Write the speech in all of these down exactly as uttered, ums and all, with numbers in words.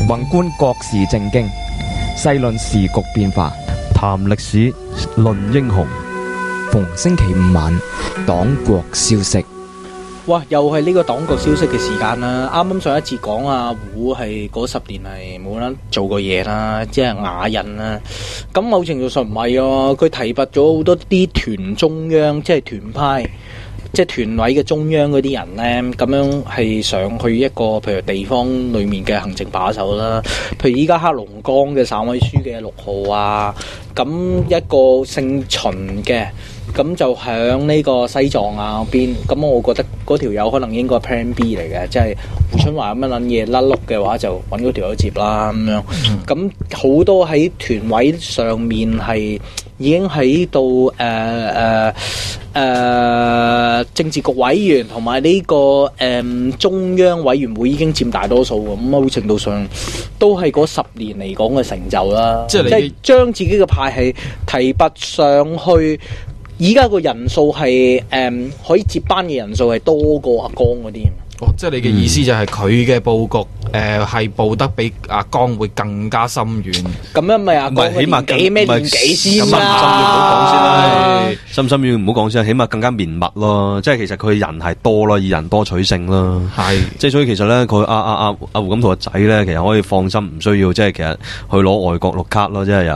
宏觀國事政經，細論時局變化， 談歷史，論英雄。 逢星期五晚，黨國消息。 哇！又係呢個黨國消息嘅時間啦。啱啱上一次講阿胡係嗰十年係冇得做過嘢啦，即係啞忍啦。咁某程度上唔係啊，佢提拔咗好多啲團中央，即係團派。即係團委嘅中央嗰啲人呢，咁樣係上去一個譬如地方裏面嘅行政把手啦。譬如依家黑龍江嘅省委書記陸浩啊，咁一個姓秦嘅，咁就響呢個西藏啊嗰邊。咁我覺得嗰條友可能應該係 Plan B 嚟嘅，即係胡春華咁樣撚嘢甩碌嘅話，就揾嗰條友接啦咁樣。咁好多喺團委上面係已經喺度誒誒誒政治局委員同埋呢個誒、呃、中央委員會已經佔大多數，咁某程度上都係嗰十年嚟講嘅成就啦。即係將自己嘅派系提拔上去，而家個人數係誒、呃、可以接班嘅人數係多過阿江嗰啲。 哦，即係你嘅意思就係佢嘅佈局誒係佈得比阿江會更加深遠。咁樣咪阿江起碼幾咩年紀先啦？ 深深遠唔好講先，起碼更加綿密咯。即係其實佢人係多咯，以人多取勝咯。係，即係所以其實咧，佢阿阿阿阿胡錦濤個仔咧，其實可以放心，唔需要即係其實去攞外國綠卡咯，即係又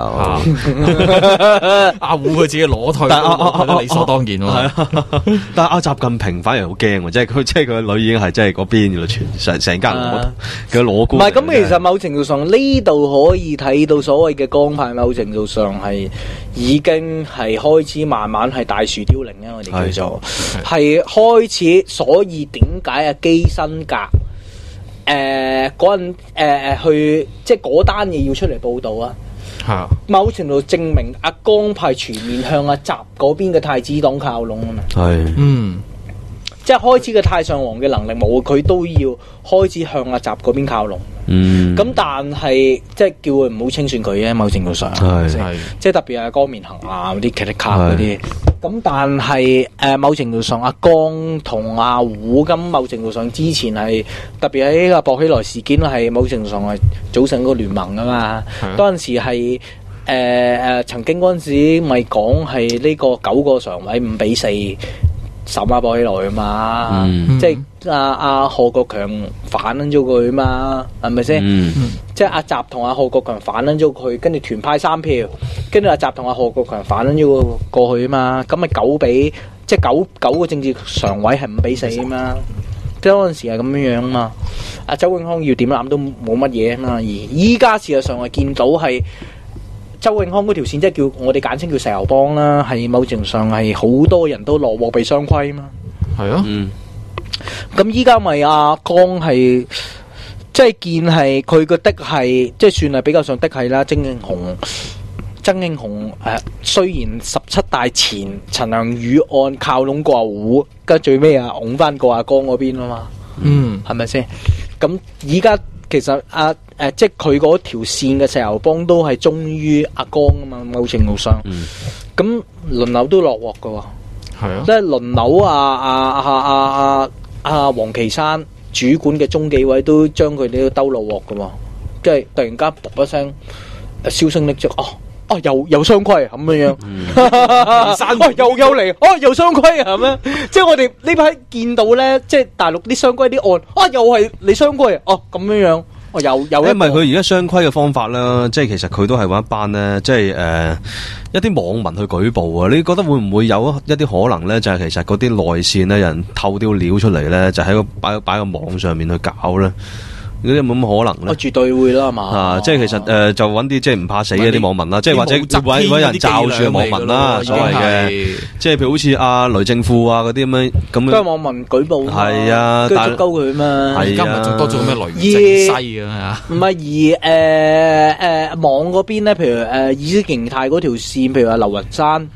阿胡佢自己攞退，但係理所當然喎。 但係阿習近平反而好驚喎，即係佢即係佢個女已經係即係嗰邊嘅全成成間嘅攞官。 唔係咁，其實某程度上呢度可以睇到所謂嘅江派，某程度上係已經係開始慢慢係大樹凋零咧。我哋叫做係開始，所以點解啊基辛格誒嗰陣誒誒去即係嗰單嘢要出嚟報導啊？係某程度證明阿江派全面向阿習嗰邊嘅太子黨靠攏啊嘛。係嗯。即係開始嘅太上皇嘅能力冇，佢都要開始向阿習嗰邊靠攏。嗯，咁但係即係叫佢唔好清算佢嘅，某程度上係係，即係特別係江面行啊嗰啲 c a 卡嗰啲。咁但係誒、呃、某程度上，阿江同阿胡咁某程度上之前係特別喺阿薄熙來事件係某程度上係組成個聯盟啊嘛。嗰陣時係誒誒曾經嗰陣時咪講係呢個九個常委五比四。審阿薄熙來啊嘛，嗯、即係阿阿賀國強反咗佢啊嘛，係咪先？嗯、即係阿習同阿賀國強反咗佢，跟住團派三票，跟住阿習同阿賀國強反咗過去啊嘛，咁咪九比即係九九個政治常委係五比四啊嘛，即係嗰陣時係咁樣樣啊嘛。阿周永康要點諗都冇乜嘢啊嘛，而依家事實上係見到係。周永康嗰條線即係叫我哋簡稱叫石油幫啦，係某程度上係好多人都落鑊被雙規嘛。係啊，嗯。咁依家咪阿江係即係見係佢個的係即係算係比較上的係啦。曾慶紅，曾慶紅誒、呃，雖然十七大前陳良宇案靠攏過阿胡，跟住最尾啊拱翻過阿江嗰邊啊嘛。嗯，係咪先？咁依家。其實阿誒、啊，即係佢嗰條線嘅石油幫都係忠於阿江啊嘛，某程度上，咁輪、嗯、流都落鑊噶，係啊，即係輪流啊啊啊啊啊啊黃岐山主管嘅中紀委都將佢哋都兜落鑊噶嘛，即係突然間噗一聲，銷聲匿跡哦。哦，又又雙規咁樣樣，哦又又嚟，哦又雙規係咩？即係我哋呢排見到咧，即係大陸啲雙規啲案，啊又係你雙規，哦咁樣樣，哦又又一。因為佢而家雙規嘅方法啦，即係其實佢都係揾一班咧，即係誒、呃、一啲網民去舉報啊。你覺得會唔會有一啲可能咧？就係、是、其實嗰啲內線咧，有人透啲料出嚟咧，就喺個擺擺個網上面去搞咧。嗰啲有冇咁可能咧？我絕對會啦，係嘛？啊，即係其實誒、呃，就揾啲即係唔怕死嘅啲網民啦，即係或者揾揾人罩住嘅網民啦，所謂嘅，即係譬如好似阿雷政富啊嗰啲咁樣咁樣。都係網民舉報。係啊，跟住捉鳩佢嘛。係啊，而家咪仲多咗咩雷政西啊？唔係而誒誒、呃呃、網嗰邊咧，譬如誒意識形態嗰條線，譬如話劉雲山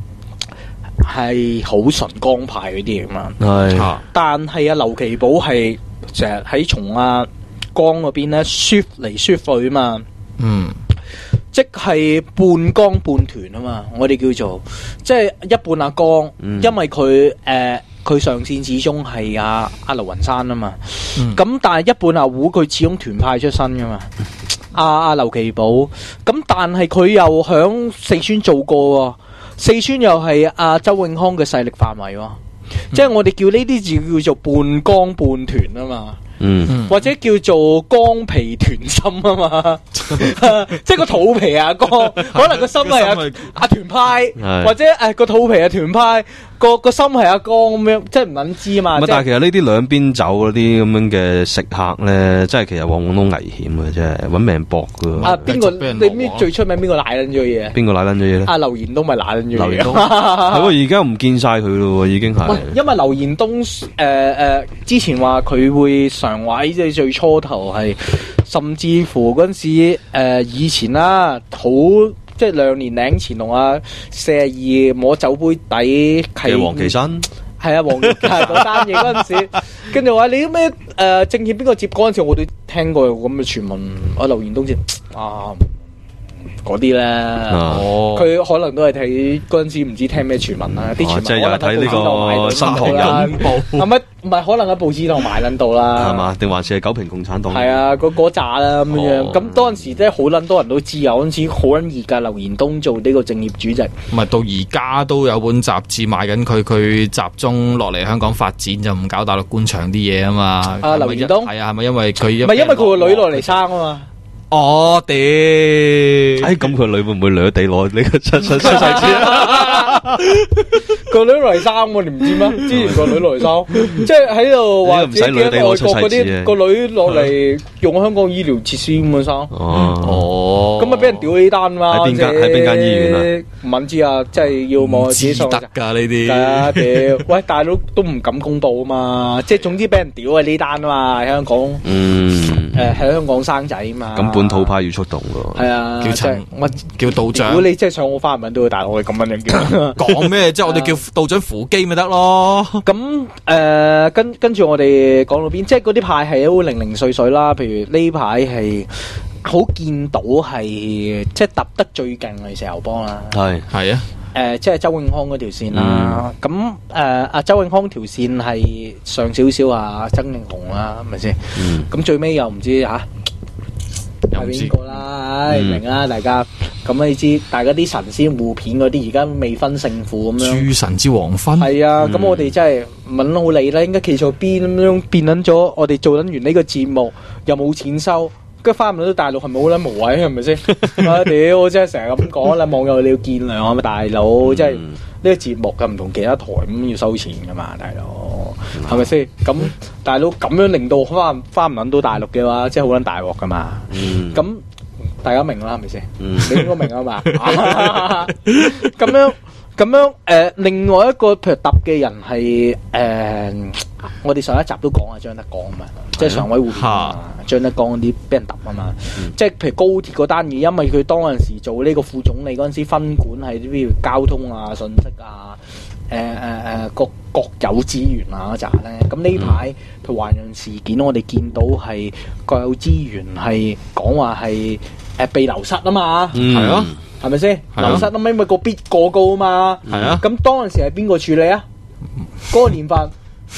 係好純江派嗰啲啊嘛。係。但係啊，劉奇寶係成日喺從啊。江嗰邊咧，shift 嚟 shift 去啊嘛，嗯，即係半江半團啊嘛，我哋叫做即係一半阿江，嗯、因為佢誒佢上線始終係阿阿劉雲山啊嘛。咁、 嗯、 但係一半阿胡佢始終團派出身噶嘛。阿阿劉奇寶，咁但係佢又響四川做過，四川又係阿周永康嘅勢力範圍，嗯、即係我哋叫呢啲字叫做半江半團啊嘛。嗯，或者叫做光皮團心啊嘛，即係個肚皮啊光，可能個心係阿阿團派，或者誒個肚皮係團派，個個心係阿光咁樣，即係唔捻知啊嘛。 但係其實呢啲兩邊走嗰啲咁樣嘅食客咧，即係其實往往都危險嘅，即係搵命搏噶。 啊，邊個你咩最出名？邊個賴捻咗嘢？ 邊個賴捻咗嘢咧？ 阿劉延東咪賴捻咗嘢。 劉延東係喎，而家唔見晒佢咯，已經係。 因為劉延東誒誒之前話佢會上。常委即係最初頭係，甚至乎嗰陣時誒、呃、以前啦，好即係兩年零前同阿四十二摸酒杯底係黃岐山， 係啊黃係嗰單嘢嗰陣時，跟住話你咩誒政協邊個接嗰陣時，我都聽過咁嘅傳聞，阿劉延東先啊。嗰啲咧，佢可能都係睇嗰陣時唔知聽咩傳聞啦，啲傳聞可能喺報紙度買到新唐人報，係咪唔係可能喺報紙度買撚到啦？ 係嘛？定還是係九評共產黨？ 係啊，嗰嗰扎啦咁樣。咁當時即係好撚多人都知啊，嗰陣時好撚熱㗎，劉延東做呢個政協主席。 唔係到而家都有本雜誌賣緊佢，佢集中落嚟香港發展就唔搞大陸官場啲嘢啊嘛。 啊，劉延東係啊，係咪因為佢唔係因為佢個女落嚟生啊嘛？ 哦，屌！ 哎，咁佢女會唔會掠地攞呢個出出出世紙？ 個女嚟生喎，你唔知咩？之前個女嚟生，即係喺度話自己喺外國嗰啲個女落嚟用香港醫療設施咁樣生。 哦， 咁啊俾人屌呢單嘛？ 喺邊間喺邊間醫院啊？ 唔知啊，即係要望自己上得㗎呢啲。 係啊，屌！喂，大佬都唔敢公佈啊嘛，即係總之俾人屌啊呢單啊嘛，喺香港。嗯。誒，喺香港生仔啊嘛。 咁本土派要出動㗎。 係啊， 叫陳乜叫道長？ 如果你真係想我翻問到佢大陸，我哋咁樣樣叫。 講咩？即係我哋叫道長扶機咪得咯。 咁誒，跟跟住我哋講到邊，即係嗰啲派係都零零碎碎啦。譬如呢排係好見到係即係揼得最勁係石油幫啦。 係係啊。 誒，即係周永康嗰條線啦。咁誒，阿周永康條線係上少少啊，曾慶紅啦，係咪先？咁最尾又唔知吓。係邊個啦？唉，明啦，大家咁你知，大家啲神仙互片嗰啲，而家未分勝負咁樣。 諸神之黃昏。 係啊，咁我哋真係唔撚好理啦，應該企錯邊咁樣變撚咗。我哋做撚完呢個節目又冇錢收，跟住翻唔到大陸係咪好撚無謂？係咪先？啊屌！我真係成日咁講啦，網友你要見諒啊嘛，大佬，即係呢個節目嘅唔同其他台咁要收錢噶嘛，大佬係咪先？咁大佬咁樣令到翻翻唔撚到大陸嘅話，即係好撚大鑊噶嘛。咁大家明啦，係咪先？你應該明啊嘛。咁樣咁樣誒，另外一個譬如揼嘅人係誒，我哋上一集都講啊，張德江啊嘛，即係常委會啊，張德江嗰啲俾人揼啊嘛。即係譬如高鐵嗰單嘢，因為佢當陣時做呢個副總理嗰陣時，分管係啲譬如交通啊、信息啊、誒誒誒國國有資源啊嗰扎咧。咁呢排譬如華潤事件，我哋見到係國有資源係講話係誒被流失啊嘛。 係啊。 係咪先流失啊？因為個必過高啊嘛。 係啊。 咁當陣時係邊個處理啊？嗰個年份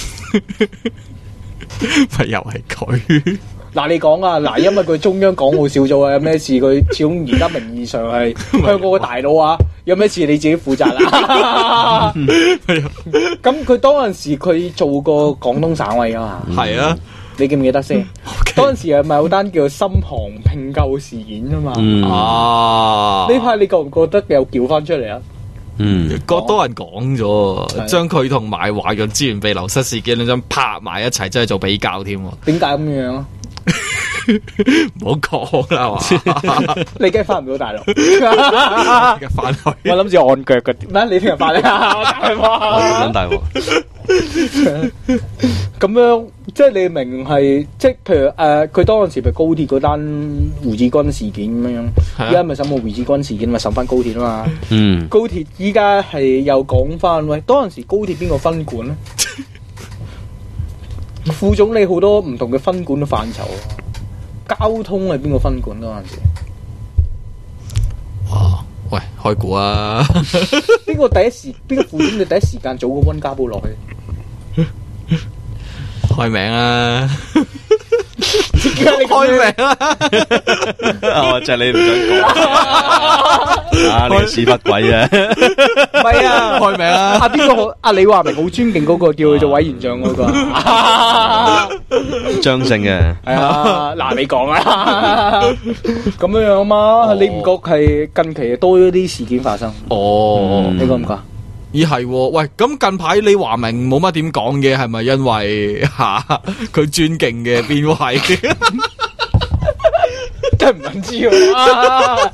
咪又係佢。 嗱，你講啊，嗱，因為佢中央港澳小組啊，有咩事佢始終而家名義上係香港嘅大佬啊，有咩事你自己負責啦。咁佢當陣時佢做過廣東省委啊嘛。 係啊。 你記唔記得先？嗰陣時係咪有單叫深航併購事件啊嘛？ 啊！ 呢排你覺唔覺得又叫翻出嚟啊？ 嗯， 覺多人講咗，將佢同埋華潤資源被流失事件兩張拍埋一齊，真係做比較添。 點解咁樣啊？ 唔好講啦，係嘛？ 你梗係翻唔到大陸， 而家翻去。 我諗住按腳嘅，咩？你聽日翻嚟啊？大鑊， 大鑊。 咁樣即係你明係，即係譬如誒，佢、呃、當陣時咪高鐵嗰單胡志軍事件咁樣，而家咪審個胡志軍事件，咪審翻高鐵啊嘛。嗯，高鐵依家係又講翻，喂，當陣時高鐵邊個分管咧？副總理好多唔同嘅分管嘅範疇，交通係邊個分管嗰陣時？ 哇！喂，開估啊！ 邊個第一時？邊個副總理第一時間做個溫家寶落去？ 開名啊！ 開名啊！ 哦，就係你唔想講啊！你個屎忽鬼啊！ 唔係啊， 開名啊！ 阿邊個好？阿李華明好尊敬嗰個叫佢做委員長嗰個， 張姓嘅。 係啊，嗱你講啦，咁樣樣嘛？你唔覺係近期多咗啲事件發生？ 哦， 你覺唔覺？ 咦係，喂，咁近排李華明冇乜點講嘅，係咪因為吓佢尊敬嘅邊位？ 真係唔肯知喎，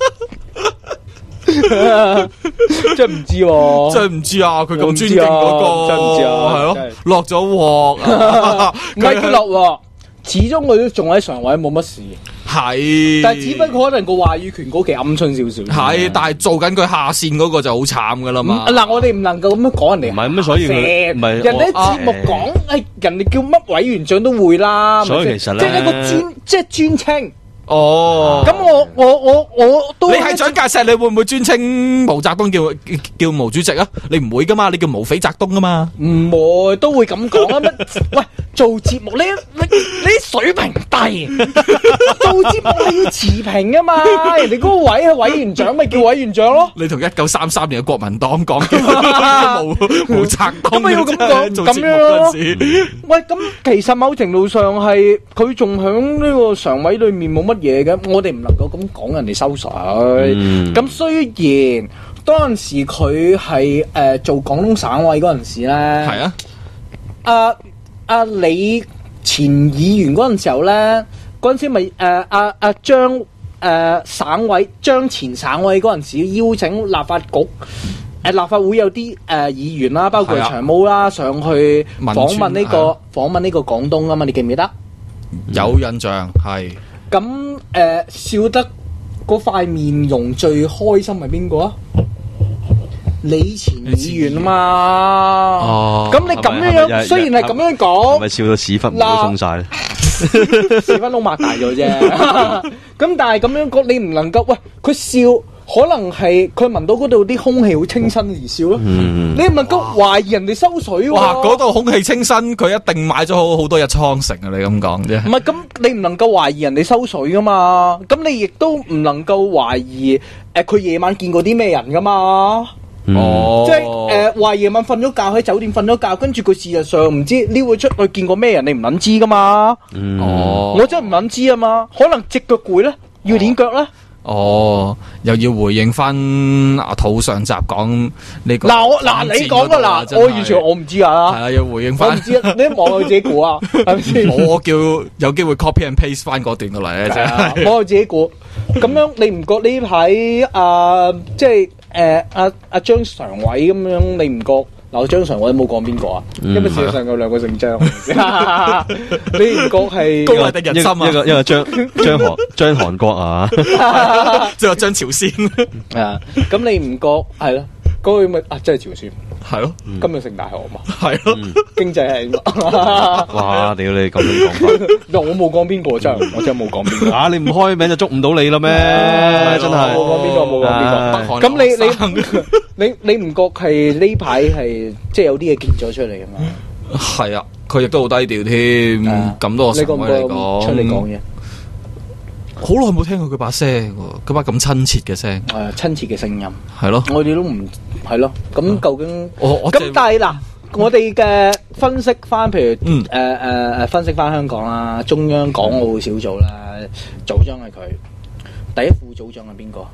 真係唔知喎， 真係唔知啊！佢咁尊敬嗰個， 真唔知啊， 係咯，落咗鑊， 唔係佢落鑊，始終佢都仲喺常委，冇乜事。 係， 但係只不過可能個話語權嗰期鵪鶉少少。 係，但係做緊佢下線嗰個就好慘噶啦嘛。 嗱，我哋唔能夠咁樣講人哋。 唔係咁，所以佢唔係人哋節目講，誒，人哋叫乜委員長都會啦。 所以其實咧， 即係一個專，即係專稱。 哦， 咁我我我我都你係蔣介石，你會唔會尊稱毛澤東叫叫毛主席啊？你唔會噶嘛，你叫毛匪澤東噶嘛？ 唔會，都會咁講啊！乜？喂，做節目你你你水平低，做節目係要持平噶嘛？人哋嗰個位係委員長，咪叫委員長咯。 你同一九三三年嘅國民黨講嘅毛毛澤東， 咁咪要咁講咁樣咯？喂，咁其實某程度上係佢仲響呢個常委裏面冇乜嘢嘅，我哋唔能夠咁講人哋收水。咁、嗯、雖然當陣時佢係誒做廣東省委嗰陣時咧，係啊，阿阿李前議員嗰陣時候咧，嗰陣時咪誒阿阿張誒省委張前省委嗰陣時邀請立法局誒、呃、立法會有啲誒、呃、議員啦，包括長毛啦，上去訪問呢、這個訪問呢個廣東啊嘛，你記唔記得？ 有印象係。 咁誒、呃、笑得嗰塊面容最開心係邊個啊？李前議員啊嘛。哦。咁你咁樣樣，雖然係咁樣講， 係咪笑到屎忽毛都鬆晒咧？ 屎忽窿擘大咗啫。咁但係咁樣講，你唔能夠喂佢笑。可能係佢聞到嗰度啲空氣好清新而笑咯，嗯、你唔能夠懷疑人哋收水喎。 哇！嗰度空氣清新，佢一定買咗好好多日倉城啊！你咁講啫。 唔係咁，你唔能夠懷疑人哋收水噶嘛？咁你亦都唔能夠懷疑誒，佢、呃、夜晚見過啲咩人噶嘛？哦、嗯，即係誒，話、呃、夜晚瞓咗覺喺酒店瞓咗覺，跟住佢事實上唔知撩佢出去見過咩人，你唔捻知噶嘛？ 嗯、 哦，我真係唔捻知啊嘛，可能隻腳攰咧，要練腳咧。 哦，又要回應翻阿土上集講呢個。 嗱我嗱你講噶啦，我完全我唔知啊。 係啊，要回應翻。 我唔知，你望佢自己估啊，係咪先？ 我叫有機會 copy and paste 翻嗰段過嚟咧，真係。 望佢自己估。咁樣你唔覺呢排啊，即係誒阿阿張常委咁樣，你唔覺？嗱，張常委冇講邊個啊？因為事實上有兩個姓張，你唔覺係高麗的人心啊？ 一個一個張張韓張韓國啊， 即係張朝鮮啊？咁你唔覺係咯？嗰個咪啊，真係朝鮮係咯？ 今日升大學嘛？ 係咯？ 經濟係哇！屌你咁樣講法， 我冇講邊個真係，我真係冇講邊個啊！你唔開名就捉唔到你啦咩？真係冇講邊個，冇講邊個。咁你你你你唔覺係呢排係即係有啲嘢揭咗出嚟啊嘛？ 係啊，佢亦都好低調添，咁多個常委嚟講， 出嚟講嘢。 好耐冇聽過佢把聲，佢把咁親切嘅聲， 係親切嘅聲音， 係咯， 我哋都唔係咯。咁究竟我咁但係嗱，我哋嘅分析翻，譬如誒誒誒，分析翻香港啦，中央港澳小組啦，組長係佢，第一副組長係邊個？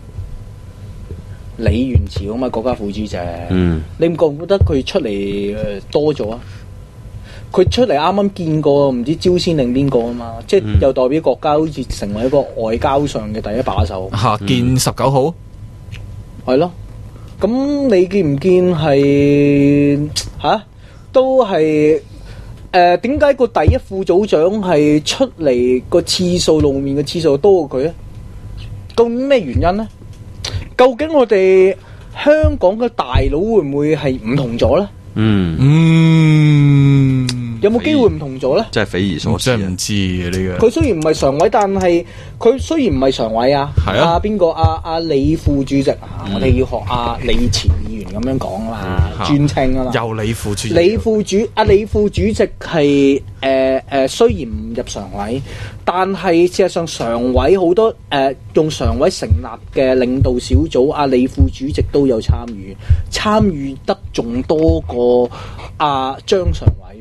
李源潮啊嘛，國家副主席。嗯，你唔覺唔覺得佢出嚟誒多咗啊？佢出嚟啱啱見過唔知招先定邊個啊嘛，即係又代表國家好似成為一個外交上嘅第一把手。 吓，見十九號係咯，咁你見唔見係吓？都係誒？點解個第一副組長係出嚟個次數露面嘅次數多過佢咧？究竟咩原因咧？究竟我哋香港嘅大佬會唔會係唔同咗咧？ 嗯嗯。有冇機會唔同咗咧？ 真係匪夷所思， 真係唔知嘅呢個。 佢雖然唔係常委，但係佢雖然唔係常委啊。係啊。邊個？阿阿李副主席啊，我哋要學阿李前議員咁樣講啊嘛，尊稱啊嘛。 由李副主席。 李副主阿李副主席係誒誒，雖然唔入常委，但係事實上常委好多誒、呃、用常委成立嘅領導小組，阿李副主席都有參與，參與得仲多過阿張常委。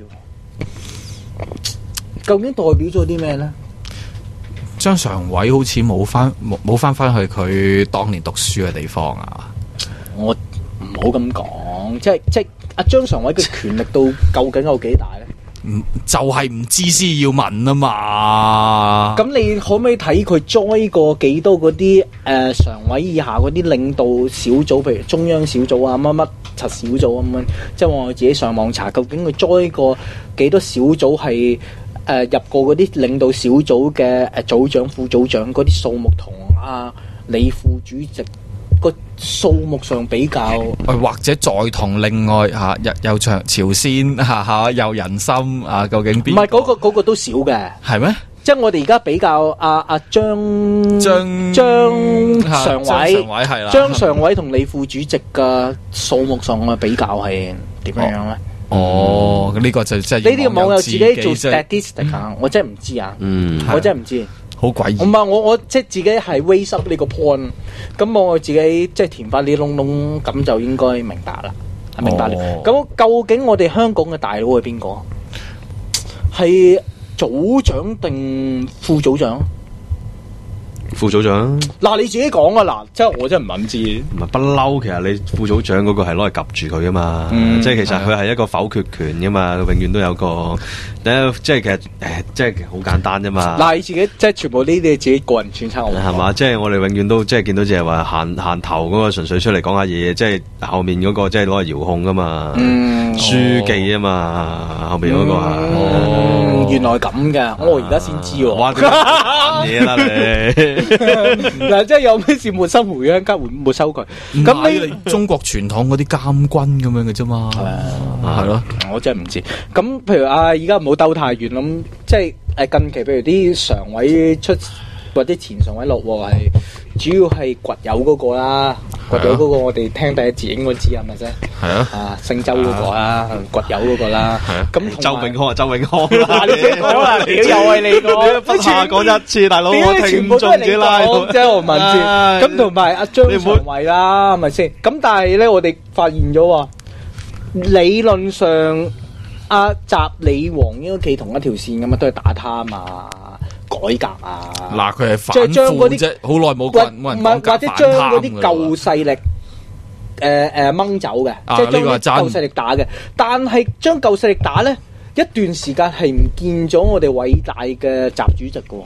究竟代表咗啲咩呢？ 張常委好似冇翻冇冇翻翻去佢當年讀書嘅地方啊！ 我唔好咁講，即係即係阿張常委嘅權力度究竟有幾大呢？ 唔就係、是、唔知先要問啊嘛！ 咁你可唔可以睇佢 join 過幾多嗰啲誒常委以下嗰啲領導小組，譬如中央小組啊、乜乜柒小組咁樣？即係我自己上網查，究竟佢 join 過幾多小組係？誒、呃、入過嗰啲領導小組嘅誒組長、副組長嗰啲數目同阿李副主席個數目上比較， 或者再同另外嚇又又長朝鮮嚇嚇又人心啊，究竟邊？ 唔係嗰個嗰、嗰個都少嘅， 係咩？ 即係我哋而家比較阿阿張張張常委， 常委係啦， 張常委同李副主席嘅數目上嘅比較係點樣樣咧？ 哦，呢、嗯、個就即係呢啲網友自己做 statistic 啊、嗯，我真係唔知啊， 嗯， 我真係唔知， 好詭異。 唔係我我即係自己係 raise up 呢個 point， 咁我自己即係填翻啲窿窿，咁就應該明白啦，明白了。咁、哦、究竟我哋香港嘅大佬係邊個？係組長定副組長？ 副組長嗱，你自己講啊，嗱，即係我真係唔肯知。 唔係不嬲，其實你副組長嗰個係攞嚟夾住佢噶嘛，嗯、即係其實佢係一個否決權噶嘛，永遠都有個，即係其實誒，即係好簡單啫嘛。 嗱，你自己即係全部呢啲係自己個人揣測， 係嘛？即係我哋永遠都即係見到就係話限限頭嗰個純粹出嚟講下嘢，即係後面嗰個即係攞嚟遙控噶嘛，嗯、書記啊嘛，後面嗰個係。 嗯哦、原來咁嘅，我而家先知喎。哇！ 嘢啦你。 嗱，即係有咩事沒收回鄉卡，沒收佢。咁你中國傳統嗰啲監軍咁樣嘅啫嘛，係咯， 我真係唔知。咁譬如啊，而家唔好兜太遠咁，即係誒近期譬如啲常委出或者前常委落喎，係主要係掘友嗰個啦，掘友嗰個我哋聽第一節應該知係咪先？係啊，啊姓周嗰個啦，掘友嗰個啦。係啊，咁周永康啊，周永康啦，你講啦，屌又係你個， 不下講一次，大佬我聽眾者啦， 即係我問先。咁同埋阿張常委啦，係咪先？咁但係咧，我哋發現咗喎，理論上阿習李黃應該企同一條線㗎嘛，都係打貪啊。改革啊！ 嗱，佢係反腐啫，好耐冇人冇人講或者將嗰啲舊勢力誒誒掹走嘅， 啊、 即係將啲舊勢力打嘅。但係將舊勢力打咧，一段時間係唔見咗我哋偉大嘅習主席嘅，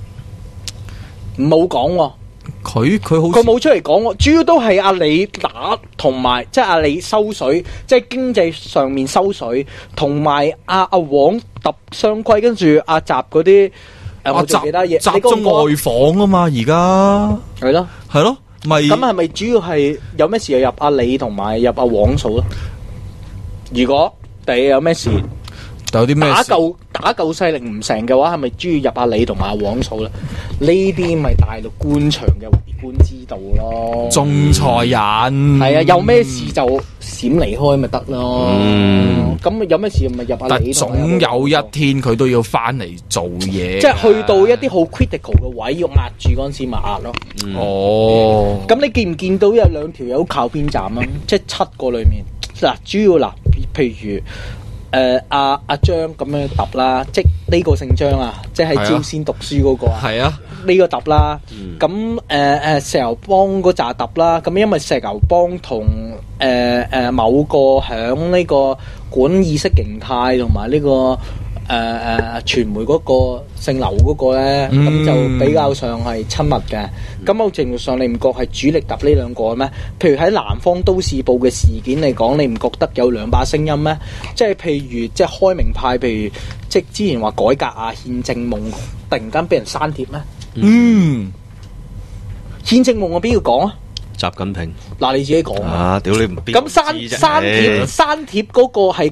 冇講喎。 佢佢好佢冇出嚟講喎，主要都係阿李打同埋即係阿李收水，即係經濟上面收水，同埋阿阿黃揼雙規，跟住阿習嗰啲。我做其他嘢， 集中外訪啊嘛，而家係咯， 係咯，咪咁係咪主要係有咩事就入阿李同埋入阿黃數咯？如果第日有咩事， 有啲咩打夠打夠勢力唔成嘅話，係咪主要入阿李同埋阿黃數咧？呢啲咪大陸官場嘅為官之道咯。 仲裁人係啊，有咩事就閃離開咪得咯。咁、嗯、有咩事咪入阿李同埋阿黃數。但總有一天佢都要翻嚟做嘢， 即係去到一啲好 critical 嘅位要壓住嗰陣時咪壓咯。 嗯、哦， 咁你見唔見到有兩條友靠邊站啊？即係七個裏面嗱，主要嗱，譬如。誒阿阿張咁樣揼啦，即呢個姓張啊，即係喺朝鮮讀書嗰個啊， 係啊， 呢個揼啦。咁誒誒石油幫嗰扎揼啦，咁因為石油幫同誒誒某個響呢個管意識形態同埋呢個誒誒、呃、傳媒嗰個姓劉嗰個咧，咁、嗯、就比較上係親密嘅。咁某程度上你唔覺係主力揼呢兩個咩？譬如喺南方都市報嘅事件嚟講，你唔覺得有兩把聲音咩？即係譬如即係開明派，譬如即係之前話改革啊、憲政夢，突然間俾人刪帖咩？ 嗯， 憲政夢我邊要講啊？ 習近平嗱，你自己講啊！屌你唔咁刪刪帖刪帖嗰個係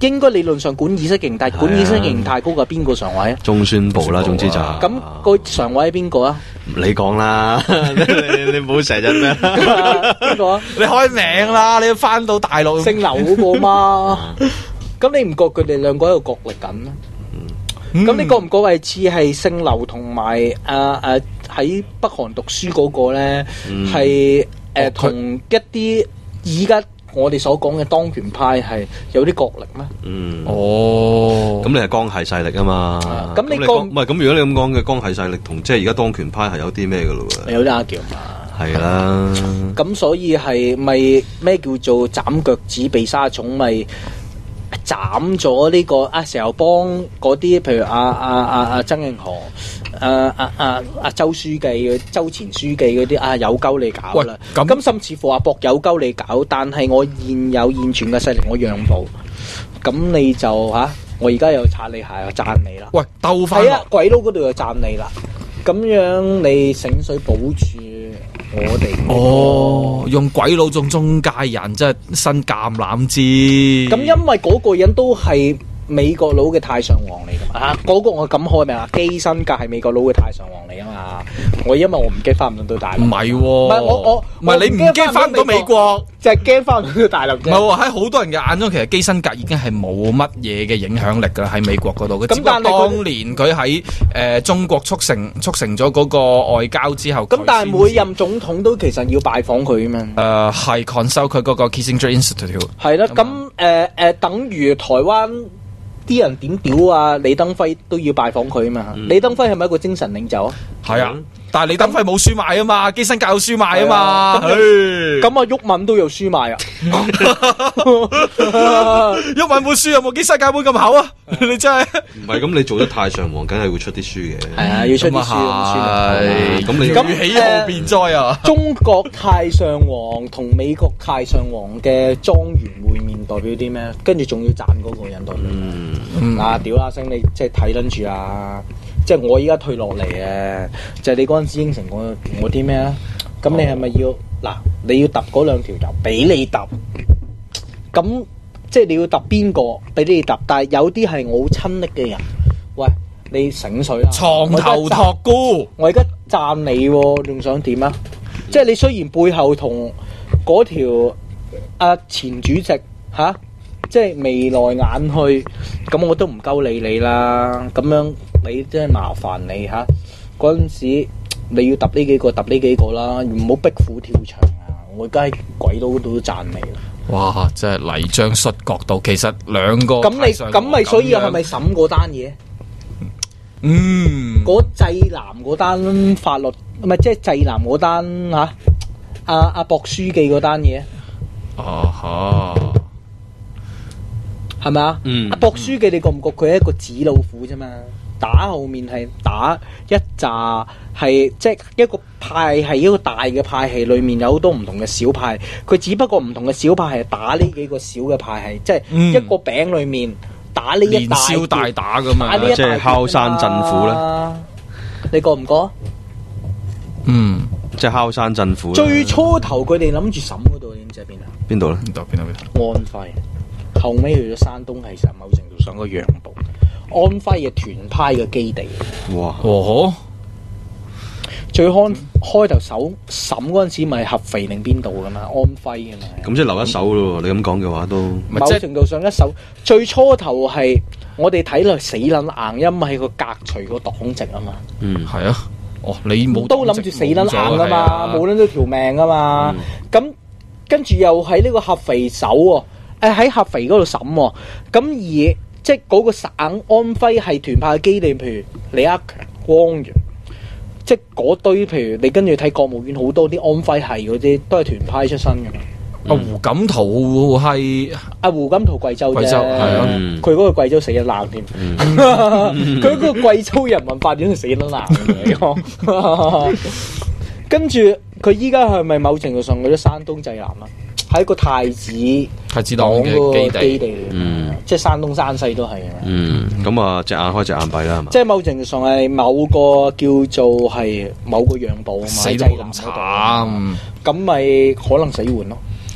應該理論上管意識形態，管意識形態嗰個係邊個常委啊？ 中宣部啦，總之就咁個常委係邊個啊？ 你講啦，你你唔好成日咩？ 邊個啊？ 你開名啦，你要翻到大陸姓劉嗰個嘛？咁你唔覺佢哋兩個喺度角力緊咩？咁、嗯、你覺唔覺係似係姓劉同埋啊啊喺北韓讀書嗰個咧，係誒同一啲而家我哋所講嘅當權派係有啲角力咩？嗯， 哦，咁你係江系勢力啊嘛？咁、啊、你講唔係咁？如果你咁講嘅江系勢力同即係而家當權派係有啲咩嘅咯？ 有啲拗撬嘛？ 係啦。 咁所以係咪咩叫做斬腳趾避沙蟲咪？斬咗呢個啊，石油幫嗰啲，譬如阿阿阿阿曾慶河、阿阿阿阿周書記、周前書記嗰啲啊，有鳩你搞啦。咁甚至乎阿博有鳩你搞，但係我現有現存嘅勢力，我讓步。咁你就吓、啊，我而家又擦你鞋，又讚你啦。 喂，鬥翻。係啊， 鬼佬嗰度又讚你啦。咁樣你醒水保住我哋、那個。 哦，用鬼佬做中介人，即係伸橄欖枝。 咁因為嗰個人都係美國佬嘅太上皇嚟噶嘛，啊，嗰、那個我敢開名啊，基辛格係美國佬嘅太上皇嚟啊嘛。我因為我唔驚翻唔到大陸。唔係、哦， 唔係我我唔係你唔驚翻到美國， 就係驚翻唔到大陸。 唔係喎，喺好多人嘅眼中，其實基辛格已經係冇乜嘢嘅影響力噶喺美國嗰度。咁但係當年佢喺誒中國促成促成咗嗰個外交之後， 咁但係每任總統都其實要拜訪佢啊嘛。 誒、呃、係 consult 佢嗰個 Kissinger Institute。 係啦，咁誒誒等於台灣。啲人點屌啊？李登輝都要拜訪佢啊嘛！嗯、李登輝係咪一個精神領袖啊？ 係啊，但係李登輝冇書賣啊嘛，基辛格有書賣啊嘛。咁啊，毓民都有書賣啊！毓民本書有冇基辛格本咁厚啊？你真係唔係咁？你做得太上皇，梗係會出啲書嘅。 係啊，要出啲書。 係咁，你語喜號變災啊！ 中國太上皇同美國太上皇嘅莊園會面代表啲咩？跟住仲要讚嗰個人代表。嗯嗯、啊！屌阿星，你即係睇撚住啊！即係我依家退落嚟嘅，就係、是、你嗰陣時應承我我啲咩啊？咁你係咪要嗱、哦？你要揼嗰兩條油俾你揼？咁即係你要揼邊個俾你揼？但係有啲係我好親昵嘅人，喂，你醒水啦！ 床頭托孤， 我而家讚你，仲想點啊？即係你雖然背後同嗰條阿前主席吓。啊即係眉來眼去，咁我都唔鳩理你啦。咁樣你真係麻煩你吓，嗰陣時你要揼呢幾個揼呢幾個啦，唔好逼虎跳牆啊！我而家喺鬼佬嗰度都讚你啦。 哇！真係泥漿摔角度，其實兩個咁你咁咪所以係咪審嗰單嘢？ 嗯， 嗰濟南嗰單法律唔係即係濟南嗰單吓，阿阿博書記嗰單嘢。 啊哈！ 係咪啊？阿、嗯、博書記，你覺唔覺佢係一個紙老虎啫嘛？打後面係打一紮，係即係一個派係一個大嘅派系，裏面有好多唔同嘅小派。佢只不過唔同嘅小派係打呢幾個小嘅派系，即係一個餅裏面打呢一大連消大打噶嘛， 即係敲山震虎咧。 你覺唔覺？ 嗯， 即係敲山震虎。 最初頭佢哋諗住審嗰度，點知喺邊啊？ 邊度咧？ 邊度？邊度？邊度？ 安徽。後尾去咗山東，其實某程度上個讓步。安徽嘅團派嘅基地。 哇！ 哦， 最開開頭審審嗰陣時，咪合肥定邊度噶嘛？安徽嘅嘛。 咁即係留一手咯。你咁講嘅話，都某程度上一手。最初頭係我哋睇落死撚硬，因為個革除個黨籍啊嘛。 嗯，係啊。哦，你冇都諗住死撚硬噶嘛，冇撚到條命噶嘛。咁、嗯、跟住又喺呢個合肥守喎。誒喺合肥嗰度審喎，咁而即係嗰個省安徽係團派嘅基地，譬如李克強、汪洋，即係嗰堆，譬如你跟住睇國務院好多啲安徽係嗰啲都係團派出身嘅。 阿、嗯、胡錦濤係阿胡錦濤貴州啫， 貴州係啊， 佢嗰個貴州死得冷添，佢嗰個貴州人民法院係死得冷嘅。跟住佢依家係咪某程度上去咗山東濟南啊？係一個太子太子黨嘅基地， 嗯，即係山東山西都係嘅。 嗯，咁啊，隻眼開隻眼閉啦，係嘛？ 即係某程度上係某個叫做係某個讓步啊嘛， 死得咁慘， 咁咪可能死緩咯。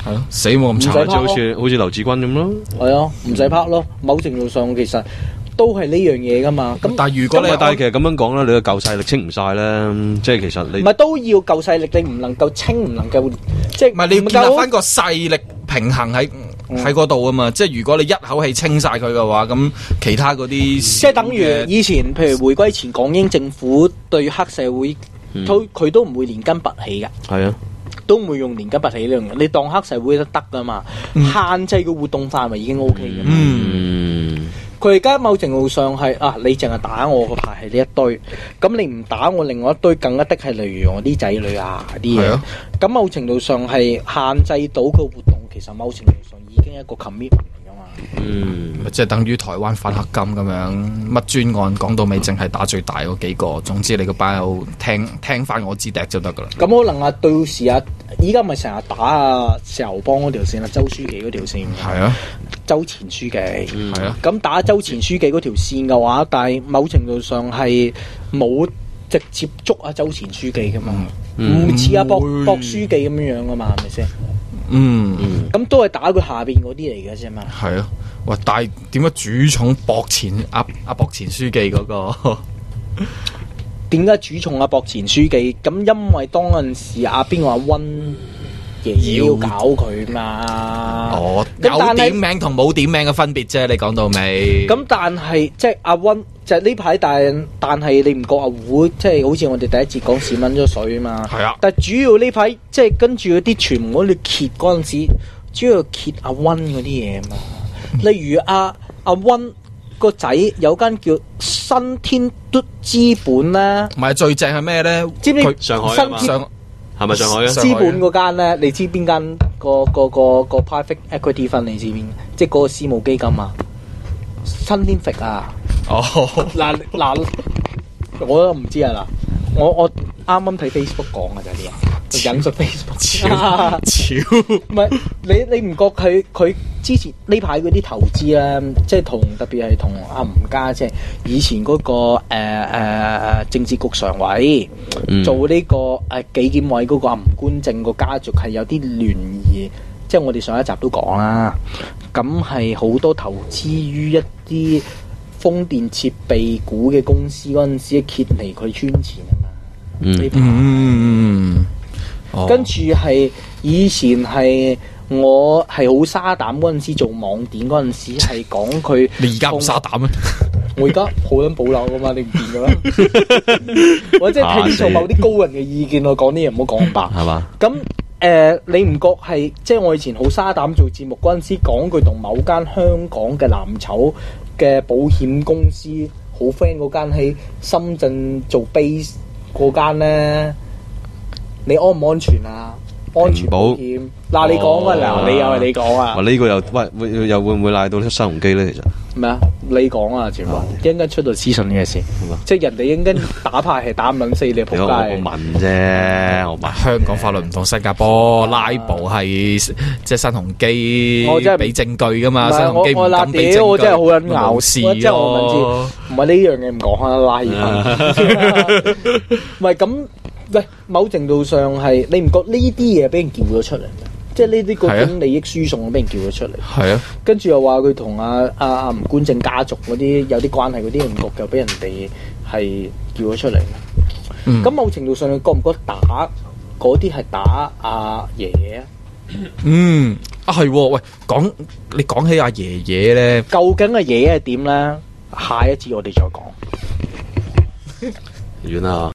係咯，死冇咁慘， 就好似好似劉志軍咁咯。 係啊，唔使拍咯。某程度上其實都係呢樣嘢噶嘛。咁但係如果你但係其實咁樣講啦，你個舊勢力清唔晒咧，即係其實你唔係都要舊勢力，你唔能夠清，唔能夠即係唔係你要建立翻個勢力平衡喺喺嗰度啊嘛。即係如果你一口氣清晒佢嘅話，咁其他嗰啲即係等於以前，譬如回歸前港英政府對黑社會，都佢、嗯、都唔會連根拔起噶。 係啊。 都唔會用連根拔起呢樣嘢，你當黑社會都得噶嘛？嗯、限制個活動範圍已經 O K 嘅。嗯，佢而家某程度上係啊，你淨係打我個牌係呢一堆，咁你唔打我另外一堆更加的係例如我啲仔女啊啲嘢。咁、啊、某程度上係限制到個活動，其實某程度上已經係一個 commitment 嚟噶嘛。嗯， 即係等於台灣反黑金咁樣，乜專案講到尾淨係打最大嗰幾個，總之你個班友聽聽翻我支笛就得噶啦。 咁可能啊，到時啊，依家咪成日打啊石油幫嗰條線啊，周書記嗰條線。係啊，周前書記。係、嗯、啊。咁打周前書記嗰條線嘅話，但係某程度上係冇直接捉啊周前書記噶嘛，唔似阿博博書記咁樣樣噶嘛，係咪先？嗯，咁都係打佢下邊嗰啲嚟嘅啫嘛。 係啊，哇！但係點解主重博前阿阿博前書記嗰、嗰個？ 點解主重阿博前書記？咁因為當陣時阿邊個阿溫爺要搞佢嘛。哦， 有點名同冇點名嘅分別啫。你講到尾。 咁但係即係阿溫就係呢排，但但係你唔覺阿胡即係好似我哋第一節講屎蚊咗水啊嘛。係啊。但係主要呢排即係跟住嗰啲傳媒你揭嗰陣時，主要揭阿溫嗰啲嘢嘛。例如阿阿溫個仔有間叫新天都資本咧， 唔係最正係咩咧？ 知唔知上海啊嘛？上係咪上海啊？ 資本嗰間咧，你知邊間個個個個 private equity fund？你知邊？即係嗰個私募基金啊，新天域啊。哦，嗱嗱，我都唔知啊嗱，我我啱啱睇 Facebook 講嘅就係啲人引述 Facebook 超超，唔係你你唔覺佢佢之前呢排嗰啲投資咧，即係同特別係同阿吳家即係以前嗰、嗰個誒誒、呃、政治局常委、嗯、做呢、呢個誒紀檢委嗰個阿吳官正個家族係有啲聯誼，即係我哋上一集都講啦，咁係好多投資於一啲風電設備股嘅公司嗰陣時，揭嚟佢圈錢啊嘛。嗯嗯，哦、跟住係以前係我係好沙膽嗰陣時做網點嗰陣時係講佢， 你而家唔沙膽咩？ 我而家好撚保留噶嘛，你唔見噶咩？我即係聽從某啲高人嘅意見，我講啲嘢唔好講白係嘛？咁誒、呃，你唔覺係即係我以前好沙膽做節目嗰陣時講佢同某間香港嘅藍籌嘅保險公司好 friend 嗰間喺深圳做 base。嗰間咧，你安唔安全啊？安全保險嗱，你講啊，嗱，你又係你講啊。 哇，呢個又喂會又會唔會賴到啲新鴻基咧？其實咩啊？你講啊，全部一陣間出到資訊嘅事，即係人哋一陣間打牌係打唔撚死你仆街。 我問啫，我問。 香港法律唔同新加坡，拉布係即係新鴻基，我真係俾證據噶嘛。新鴻基唔敢俾證據， 我真係好撚咬事咯。即係我問知，唔係呢樣嘢唔講啊，拉唔係咁。喂，某程度上係你唔覺呢啲嘢俾人叫咗出嚟嘅，即係呢啲各種利益輸送俾人叫咗出嚟。係啊，跟住又話佢同阿阿阿吳官正家族嗰啲有啲關係，嗰啲唔覺又俾人哋係叫咗出嚟。咁、嗯、某程度上，你覺唔覺得打嗰啲係打阿爺爺啊？ 嗯，啊係，喂，講你講起阿爺爺咧， 究竟阿爺爺係點咧？下一次我哋再講。 完啦。